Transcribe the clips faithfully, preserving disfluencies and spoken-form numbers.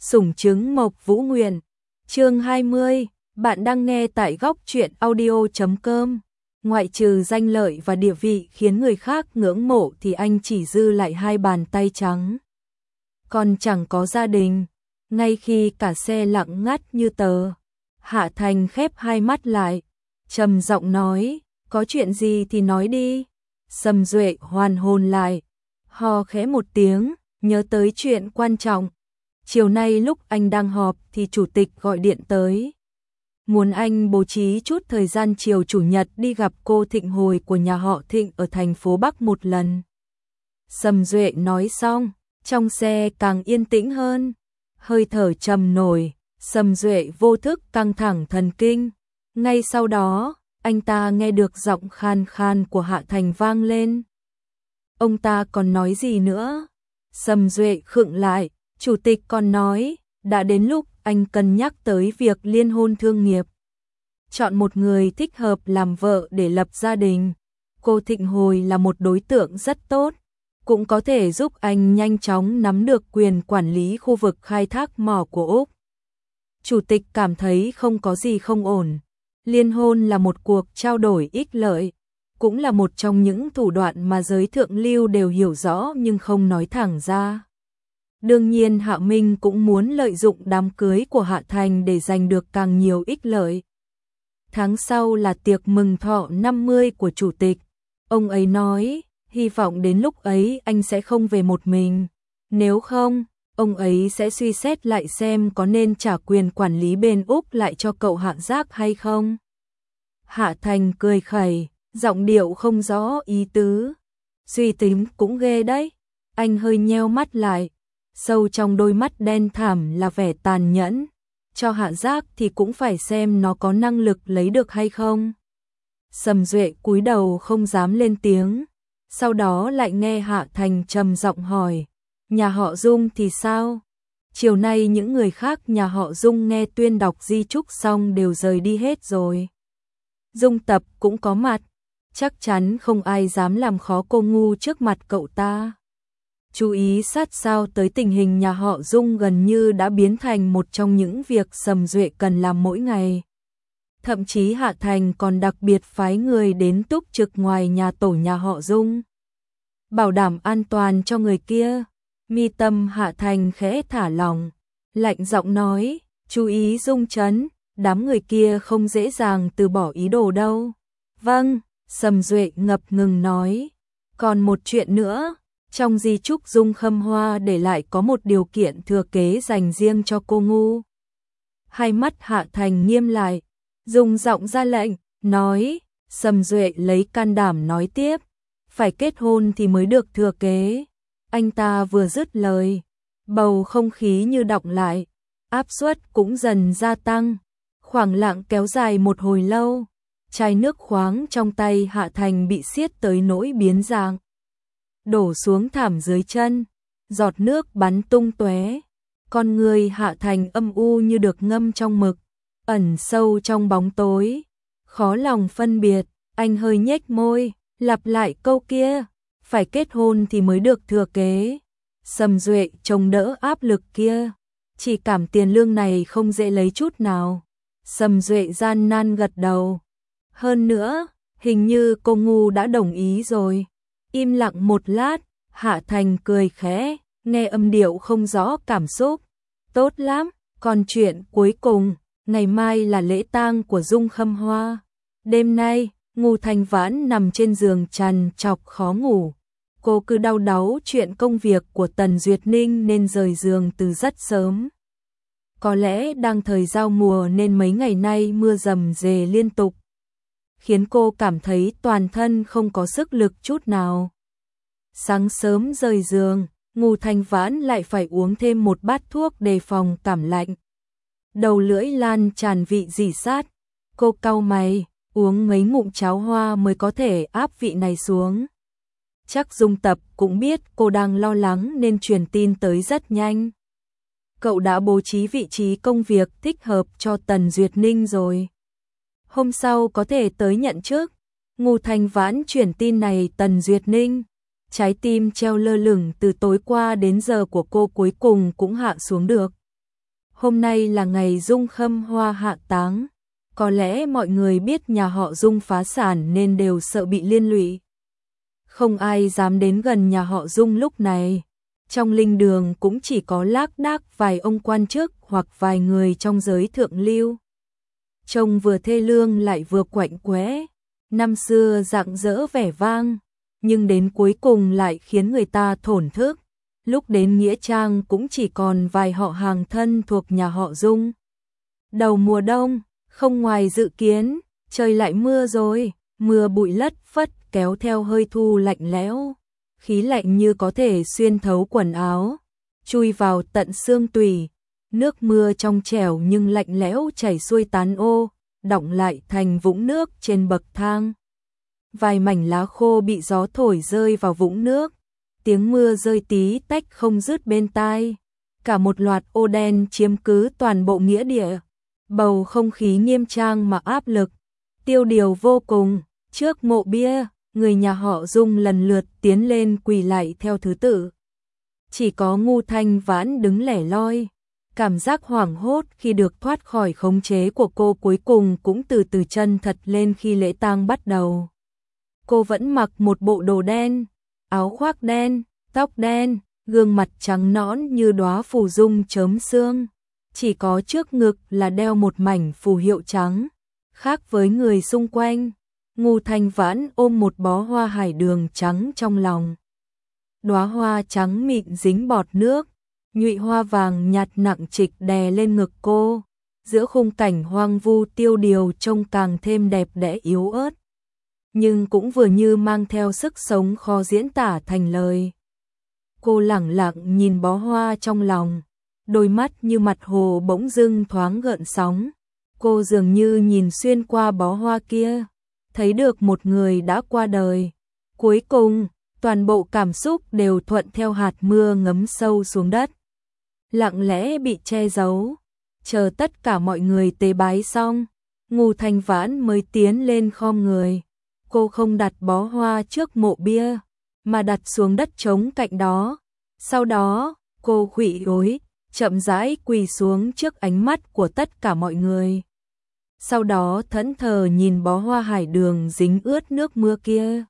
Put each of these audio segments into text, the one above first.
Sủng trứng Mộc Vũ Nguyện. Chương hai mươi, bạn đang nghe tại góc truyện audio chấm com. Ngoại trừ danh lợi và địa vị khiến người khác ngưỡng mộ thì anh chỉ dư lại hai bàn tay trắng. Còn chẳng có gia đình. Ngay khi cả xe lặng ngắt như tờ, Hạ Thành khép hai mắt lại, trầm giọng nói, có chuyện gì thì nói đi. Sầm Duệ hoàn hồn lại, ho khẽ một tiếng, nhớ tới chuyện quan trọng. Chiều nay lúc anh đang họp thì chủ tịch gọi điện tới. Muốn anh bố trí chút thời gian chiều chủ nhật đi gặp cô Thịnh Hồi của nhà họ Thịnh ở thành phố Bắc một lần. Sầm Duệ nói xong, trong xe càng yên tĩnh hơn. Hơi thở trầm nổi, Sầm Duệ vô thức căng thẳng thần kinh. Ngay sau đó, anh ta nghe được giọng khan khan của Hạ Thành vang lên. Ông ta còn nói gì nữa? Sầm Duệ khựng lại, chủ tịch còn nói, đã đến lúc anh cân nhắc tới việc liên hôn thương nghiệp. Chọn một người thích hợp làm vợ để lập gia đình. Cô Thịnh Hồi là một đối tượng rất tốt, cũng có thể giúp anh nhanh chóng nắm được quyền quản lý khu vực khai thác mỏ của Úc. Chủ tịch cảm thấy không có gì không ổn. Liên hôn là một cuộc trao đổi ích lợi, cũng là một trong những thủ đoạn mà giới thượng lưu đều hiểu rõ nhưng không nói thẳng ra. Đương nhiên Hạ Minh cũng muốn lợi dụng đám cưới của Hạ Thành để giành được càng nhiều ích lợi. Tháng sau là tiệc mừng thọ năm mươi của chủ tịch. Ông ấy nói, hy vọng đến lúc ấy anh sẽ không về một mình. Nếu không, ông ấy sẽ suy xét lại xem có nên trả quyền quản lý bên Úc lại cho cậu Hạ Giác hay không. Hạ Thành cười khẩy, giọng điệu không rõ ý tứ. Suy tính cũng ghê đấy. Anh hơi nheo mắt lại. Sâu trong đôi mắt đen thẳm là vẻ tàn nhẫn. Cho Hạ Giác thì cũng phải xem nó có năng lực lấy được hay không. Sầm Duệ cúi đầu không dám lên tiếng. Sau đó lại nghe Hạ Thành trầm giọng hỏi, nhà họ Dung thì sao? Chiều nay những người khác nhà họ Dung nghe tuyên đọc di chúc xong đều rời đi hết rồi. Dung Tập cũng có mặt, chắc chắn không ai dám làm khó cô ngu trước mặt cậu ta. Chú ý sát sao tới tình hình nhà họ Dung gần như đã biến thành một trong những việc Sầm Duệ cần làm mỗi ngày. Thậm chí Hạ Thành còn đặc biệt phái người đến túc trực ngoài nhà tổ nhà họ Dung. Bảo đảm an toàn cho người kia. Mi tâm Hạ Thành khẽ thả lỏng, lạnh giọng nói, chú ý Dung Trấn, đám người kia không dễ dàng từ bỏ ý đồ đâu. Vâng, Sầm Duệ ngập ngừng nói. Còn một chuyện nữa, trong di chúc Dung Khâm Hoa để lại có một điều kiện thừa kế dành riêng cho cô ngu. Hai mắt Hạ Thành nghiêm lại, dùng giọng ra lệnh, nói, Sầm Duệ lấy can đảm nói tiếp, phải kết hôn thì mới được thừa kế. Anh ta vừa dứt lời, bầu không khí như đọng lại, áp suất cũng dần gia tăng, khoảng lặng kéo dài một hồi lâu. Chai nước khoáng trong tay Hạ Thành bị siết tới nỗi biến dạng, đổ xuống thảm dưới chân, giọt nước bắn tung tóe. Con người Hạ Thành âm u như được ngâm trong mực, ẩn sâu trong bóng tối, khó lòng phân biệt. Anh hơi nhếch môi, lặp lại câu kia, phải kết hôn thì mới được thừa kế. Sầm Duệ chống đỡ áp lực kia, chỉ cảm tiền lương này không dễ lấy chút nào. Sầm Duệ gian nan gật đầu. Hơn nữa, hình như cô ngu đã đồng ý rồi. Im lặng một lát, Hạ Thành cười khẽ, nghe âm điệu không rõ cảm xúc. Tốt lắm, còn chuyện cuối cùng, ngày mai là lễ tang của Dung Khâm Hoa. Đêm nay, Ngô Thanh Vãn nằm trên giường trằn trọc khó ngủ. Cô cứ đau đáu chuyện công việc của Tần Duyệt Ninh nên rời giường từ rất sớm. Có lẽ đang thời giao mùa nên mấy ngày nay mưa rầm rề liên tục, khiến cô cảm thấy toàn thân không có sức lực chút nào. Sáng sớm rời giường, Ngô Thanh Vãn lại phải uống thêm một bát thuốc đề phòng cảm lạnh. Đầu lưỡi lan tràn vị rỉ sát. Cô cau mày, uống mấy ngụm cháo hoa mới có thể áp vị này xuống. Chắc Dung Tập cũng biết cô đang lo lắng nên truyền tin tới rất nhanh. Cậu đã bố trí vị trí công việc thích hợp cho Tần Duyệt Ninh rồi. Hôm sau có thể tới nhận chức. Ngô Thanh Vãn chuyển tin này Tần Duyệt Ninh. Trái tim treo lơ lửng từ tối qua đến giờ của cô cuối cùng cũng hạ xuống được. Hôm nay là ngày Dung Khâm Hoa hạ táng. Có lẽ mọi người biết nhà họ Dung phá sản nên đều sợ bị liên lụy. Không ai dám đến gần nhà họ Dung lúc này. Trong linh đường cũng chỉ có lác đác vài ông quan chức hoặc vài người trong giới thượng lưu. Trông vừa thê lương lại vừa quạnh quẽ. Năm xưa rạng rỡ vẻ vang, nhưng đến cuối cùng lại khiến người ta thổn thức. Lúc đến nghĩa trang cũng chỉ còn vài họ hàng thân thuộc nhà họ Dung. Đầu mùa đông, không ngoài dự kiến, trời lại mưa rồi, mưa bụi lất phất kéo theo hơi thu lạnh lẽo. Khí lạnh như có thể xuyên thấu quần áo, chui vào tận xương tủy. Nước mưa trong trẻo nhưng lạnh lẽo chảy xuôi tán ô, đọng lại thành vũng nước trên bậc thang. Vài mảnh lá khô bị gió thổi rơi vào vũng nước, tiếng mưa rơi tí tách không dứt bên tai. Cả một loạt ô đen chiếm cứ toàn bộ nghĩa địa. Bầu không khí nghiêm trang mà áp lực, tiêu điều vô cùng. Trước mộ bia, người nhà họ Dung lần lượt tiến lên quỳ lạy theo thứ tự. Chỉ có Ngu Thanh Vãn đứng lẻ loi. Cảm giác hoảng hốt khi được thoát khỏi khống chế của cô cuối cùng cũng từ từ chân thật lên khi lễ tang bắt đầu. Cô vẫn mặc một bộ đồ đen, áo khoác đen, tóc đen, gương mặt trắng nõn như đóa phù dung chớm sương. Chỉ có trước ngực là đeo một mảnh phù hiệu trắng. Khác với người xung quanh, Ngu Thanh Vãn ôm một bó hoa hải đường trắng trong lòng. Đóa hoa trắng mịn dính bọt nước, nhụy hoa vàng nhạt nặng trịch đè lên ngực cô. Giữa khung cảnh hoang vu tiêu điều trông càng thêm đẹp đẽ yếu ớt, nhưng cũng vừa như mang theo sức sống khó diễn tả thành lời. Cô lẳng lặng nhìn bó hoa trong lòng, đôi mắt như mặt hồ bỗng dưng thoáng gợn sóng. Cô dường như nhìn xuyên qua bó hoa kia, thấy được một người đã qua đời. Cuối cùng, toàn bộ cảm xúc đều thuận theo hạt mưa ngấm sâu xuống đất, lặng lẽ bị che giấu. Chờ tất cả mọi người tế bái xong, Ngu Thanh Vãn mới tiến lên khom người. Cô không đặt bó hoa trước mộ bia, mà đặt xuống đất trống cạnh đó. Sau đó, cô khuỵu gối, chậm rãi quỳ xuống trước ánh mắt của tất cả mọi người. Sau đó thẫn thờ nhìn bó hoa hải đường dính ướt nước mưa kia.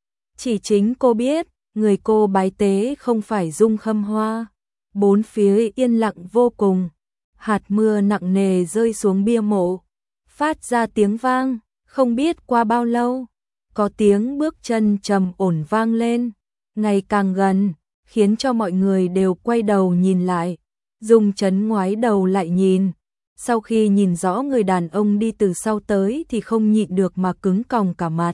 Chỉ chính cô biết, người cô bái tế không phải Dung Khâm Hoa. Bốn phía yên lặng vô cùng. Hạt mưa nặng nề rơi xuống bia mộ, phát ra tiếng vang. Không biết qua bao lâu, có tiếng bước chân trầm ổn vang lên, ngày càng gần, khiến cho mọi người đều quay đầu nhìn lại. Dung Chấn ngoái đầu lại nhìn. Sau khi nhìn rõ người đàn ông đi từ sau tới thì không nhịn được mà cứng còng cả mặt.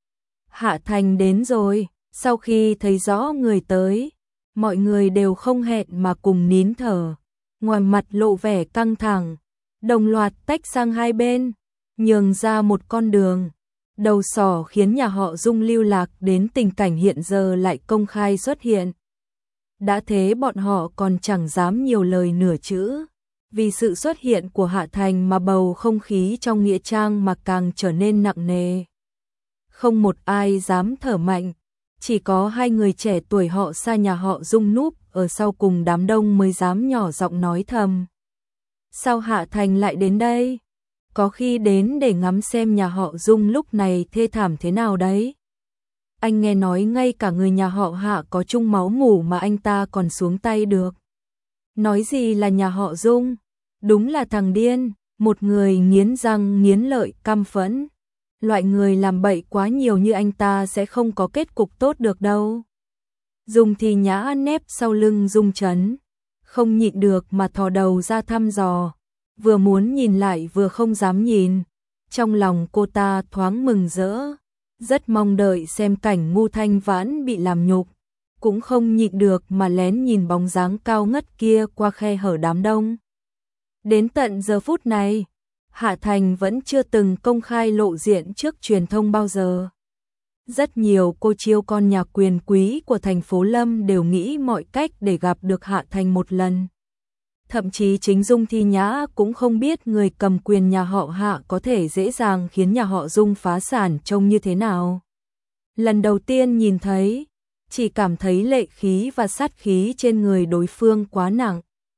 Hạ Thành đến rồi. Sau khi thấy rõ người tới, mọi người đều không hẹn mà cùng nín thở, ngoài mặt lộ vẻ căng thẳng, đồng loạt tách sang hai bên, nhường ra một con đường. Đầu sỏ khiến nhà họ Dung lưu lạc đến tình cảnh hiện giờ lại công khai xuất hiện. Đã thế bọn họ còn chẳng dám nhiều lời nửa chữ. Vì sự xuất hiện của Hạ Thành mà bầu không khí trong nghĩa trang mà càng trở nên nặng nề. Không một ai dám thở mạnh, chỉ có hai người trẻ tuổi họ xa nhà họ Dung núp ở sau cùng đám đông mới dám nhỏ giọng nói thầm. Sao Hạ Thành lại đến đây? Có khi đến để ngắm xem nhà họ Dung lúc này thê thảm thế nào đấy. Anh nghe nói ngay cả người nhà họ Hạ có chung máu mủ mà anh ta còn xuống tay được. Nói gì là nhà họ Dung? Đúng là thằng điên. Một người nghiến răng nghiến lợi căm phẫn. Loại người làm bậy quá nhiều như anh ta sẽ không có kết cục tốt được đâu. Dung Thi Nhã nép sau lưng Dung Chấn, không nhịn được mà thò đầu ra thăm dò, vừa muốn nhìn lại vừa không dám nhìn. Trong lòng cô ta thoáng mừng rỡ, rất mong đợi xem cảnh Ngu Thanh Vãn bị làm nhục, cũng không nhịn được mà lén nhìn bóng dáng cao ngất kia qua khe hở đám đông. Đến tận giờ phút này, Hạ Thành vẫn chưa từng công khai lộ diện trước truyền thông bao giờ. Rất nhiều cô chiêu con nhà quyền quý của thành phố Lâm đều nghĩ mọi cách để gặp được Hạ Thành một lần. Thậm chí chính Dung Thi Nhã cũng không biết người cầm quyền nhà họ Hạ có thể dễ dàng khiến nhà họ Dung phá sản trông như thế nào. Lần đầu tiên nhìn thấy, chỉ cảm thấy lệ khí và sát khí trên người đối phương quá nặng.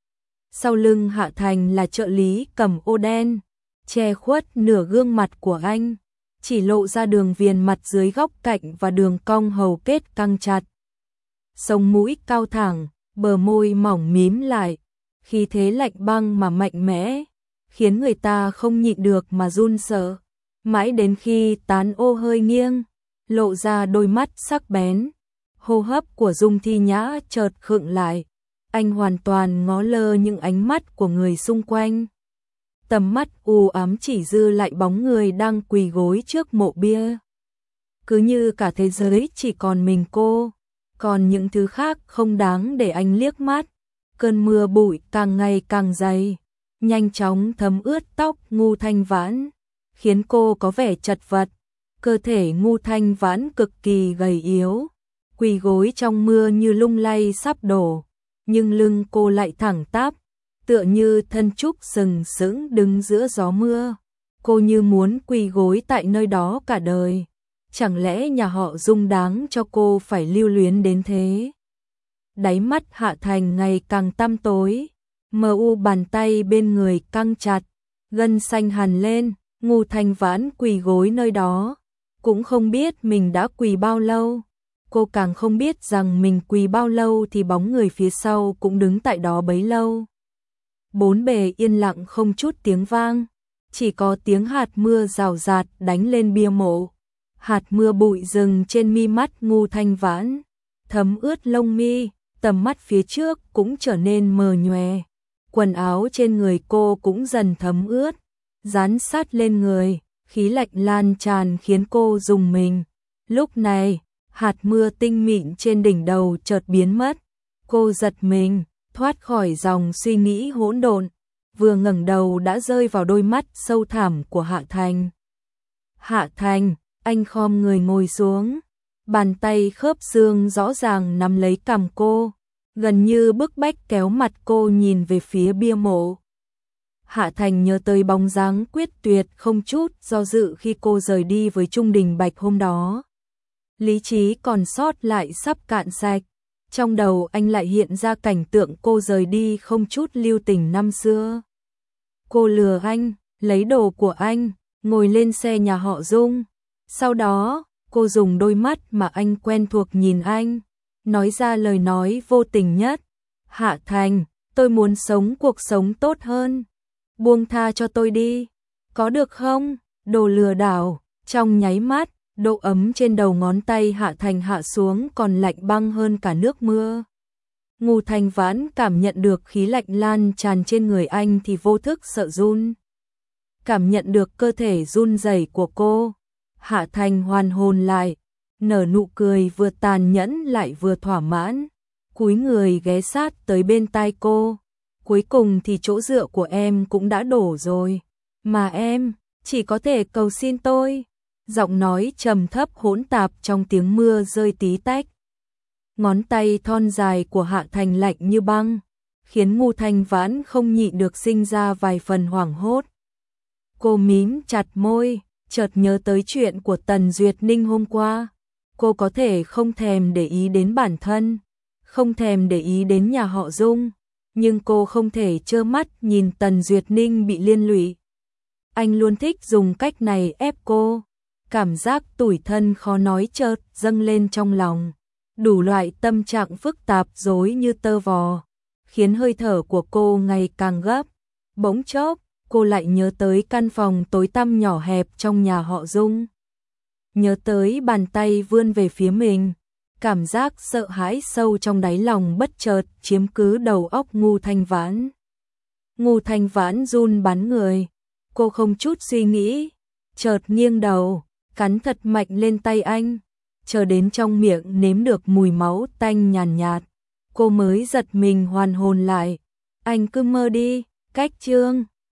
Sau lưng Hạ Thành là trợ lý cầm ô đen, che khuất nửa gương mặt của anh, chỉ lộ ra đường viền mặt dưới góc cạnh và đường cong hầu kết căng chặt. Sống mũi cao thẳng, bờ môi mỏng mím lại, khí thế lạnh băng mà mạnh mẽ, khiến người ta không nhịn được mà run sợ. Mãi đến khi tán ô hơi nghiêng, lộ ra đôi mắt sắc bén, hô hấp của Dung Thi Nhã chợt khựng lại, anh hoàn toàn ngó lơ những ánh mắt của người xung quanh. Tầm mắt u ám chỉ dư lại bóng người đang quỳ gối trước mộ bia. Cứ như cả thế giới chỉ còn mình cô, còn những thứ khác không đáng để anh liếc mắt. Cơn mưa bụi càng ngày càng dày, nhanh chóng thấm ướt tóc Ngô Thanh Vãn, khiến cô có vẻ chật vật. Cơ thể Ngô Thanh Vãn cực kỳ gầy yếu, quỳ gối trong mưa như lung lay sắp đổ, nhưng lưng cô lại thẳng tắp, tựa như thân trúc sừng sững đứng giữa gió mưa. Cô như muốn quỳ gối tại nơi đó cả đời. Chẳng lẽ nhà họ Dung đáng cho cô phải lưu luyến đến thế? Đáy mắt Hạ Thành ngày càng tăm tối, mờ u bàn tay bên người căng chặt, gân xanh hằn lên. Ngô Thanh Vãn quỳ gối nơi đó, cũng không biết mình đã quỳ bao lâu. Cô càng không biết rằng mình quỳ bao lâu thì bóng người phía sau cũng đứng tại đó bấy lâu. Bốn bề yên lặng không chút tiếng vang, chỉ có tiếng hạt mưa rào rạt đánh lên bia mộ. Hạt mưa bụi dừng trên mi mắt Ngô Thanh Vãn, thấm ướt lông mi, tầm mắt phía trước cũng trở nên mờ nhòe. Quần áo trên người cô cũng dần thấm ướt, dán sát lên người, khí lạnh lan tràn khiến cô rùng mình. Lúc này, hạt mưa tinh mịn trên đỉnh đầu chợt biến mất. Cô giật mình, thoát khỏi dòng suy nghĩ hỗn độn, vừa ngẩng đầu đã rơi vào đôi mắt sâu thẳm của Hạ Thành. Hạ Thành, anh khom người ngồi xuống, bàn tay khớp xương rõ ràng nắm lấy cằm cô, gần như bức bách kéo mặt cô nhìn về phía bia mộ. Hạ Thành nhớ tới bóng dáng quyết tuyệt không chút do dự khi cô rời đi với Trung Đình Bạch hôm đó. Lý trí còn sót lại sắp cạn sạch, trong đầu anh lại hiện ra cảnh tượng cô rời đi không chút lưu tình năm xưa. Cô lừa anh, lấy đồ của anh, ngồi lên xe nhà họ Dung. Sau đó, cô dùng đôi mắt mà anh quen thuộc nhìn anh, nói ra lời nói vô tình nhất. Hạ Thành, tôi muốn sống cuộc sống tốt hơn. Buông tha cho tôi đi, có được không? Đồ lừa đảo. Trong nháy mắt, độ ấm trên đầu ngón tay Hạ Thành hạ xuống còn lạnh băng hơn cả nước mưa. Ngô Thanh Vãn cảm nhận được khí lạnh lan tràn trên người anh thì vô thức sợ run. Cảm nhận được cơ thể run rẩy của cô, Hạ Thành hoàn hồn lại, nở nụ cười vừa tàn nhẫn lại vừa thỏa mãn, cúi người ghé sát tới bên tai cô. Cuối cùng thì chỗ dựa của em cũng đã đổ rồi, mà em chỉ có thể cầu xin tôi. Giọng nói trầm thấp hỗn tạp trong tiếng mưa rơi tí tách. Ngón tay thon dài của Hạ Thành lạnh như băng, khiến Ngô Thanh Vãn không nhịn được sinh ra vài phần hoảng hốt. Cô mím chặt môi, chợt nhớ tới chuyện của Tần Duyệt Ninh hôm qua. Cô có thể không thèm để ý đến bản thân, không thèm để ý đến nhà họ Dung, nhưng cô không thể trơ mắt nhìn Tần Duyệt Ninh bị liên lụy. Anh luôn thích dùng cách này ép cô. Cảm giác tủi thân khó nói chợt dâng lên trong lòng. Đủ loại tâm trạng phức tạp rối như tơ vò, khiến hơi thở của cô ngày càng gấp. Bỗng chốc, cô lại nhớ tới căn phòng tối tăm nhỏ hẹp trong nhà họ Dung. Nhớ tới bàn tay vươn về phía mình. Cảm giác sợ hãi sâu trong đáy lòng bất chợt chiếm cứ đầu óc Ngô Thanh Vãn. Ngô Thanh Vãn run bắn người. Cô không chút suy nghĩ, chợt nghiêng đầu, cắn thật mạnh lên tay anh, chờ đến trong miệng nếm được mùi máu tanh nhàn nhạt, cô mới giật mình hoàn hồn lại. Anh cứ mơ đi, cách chương.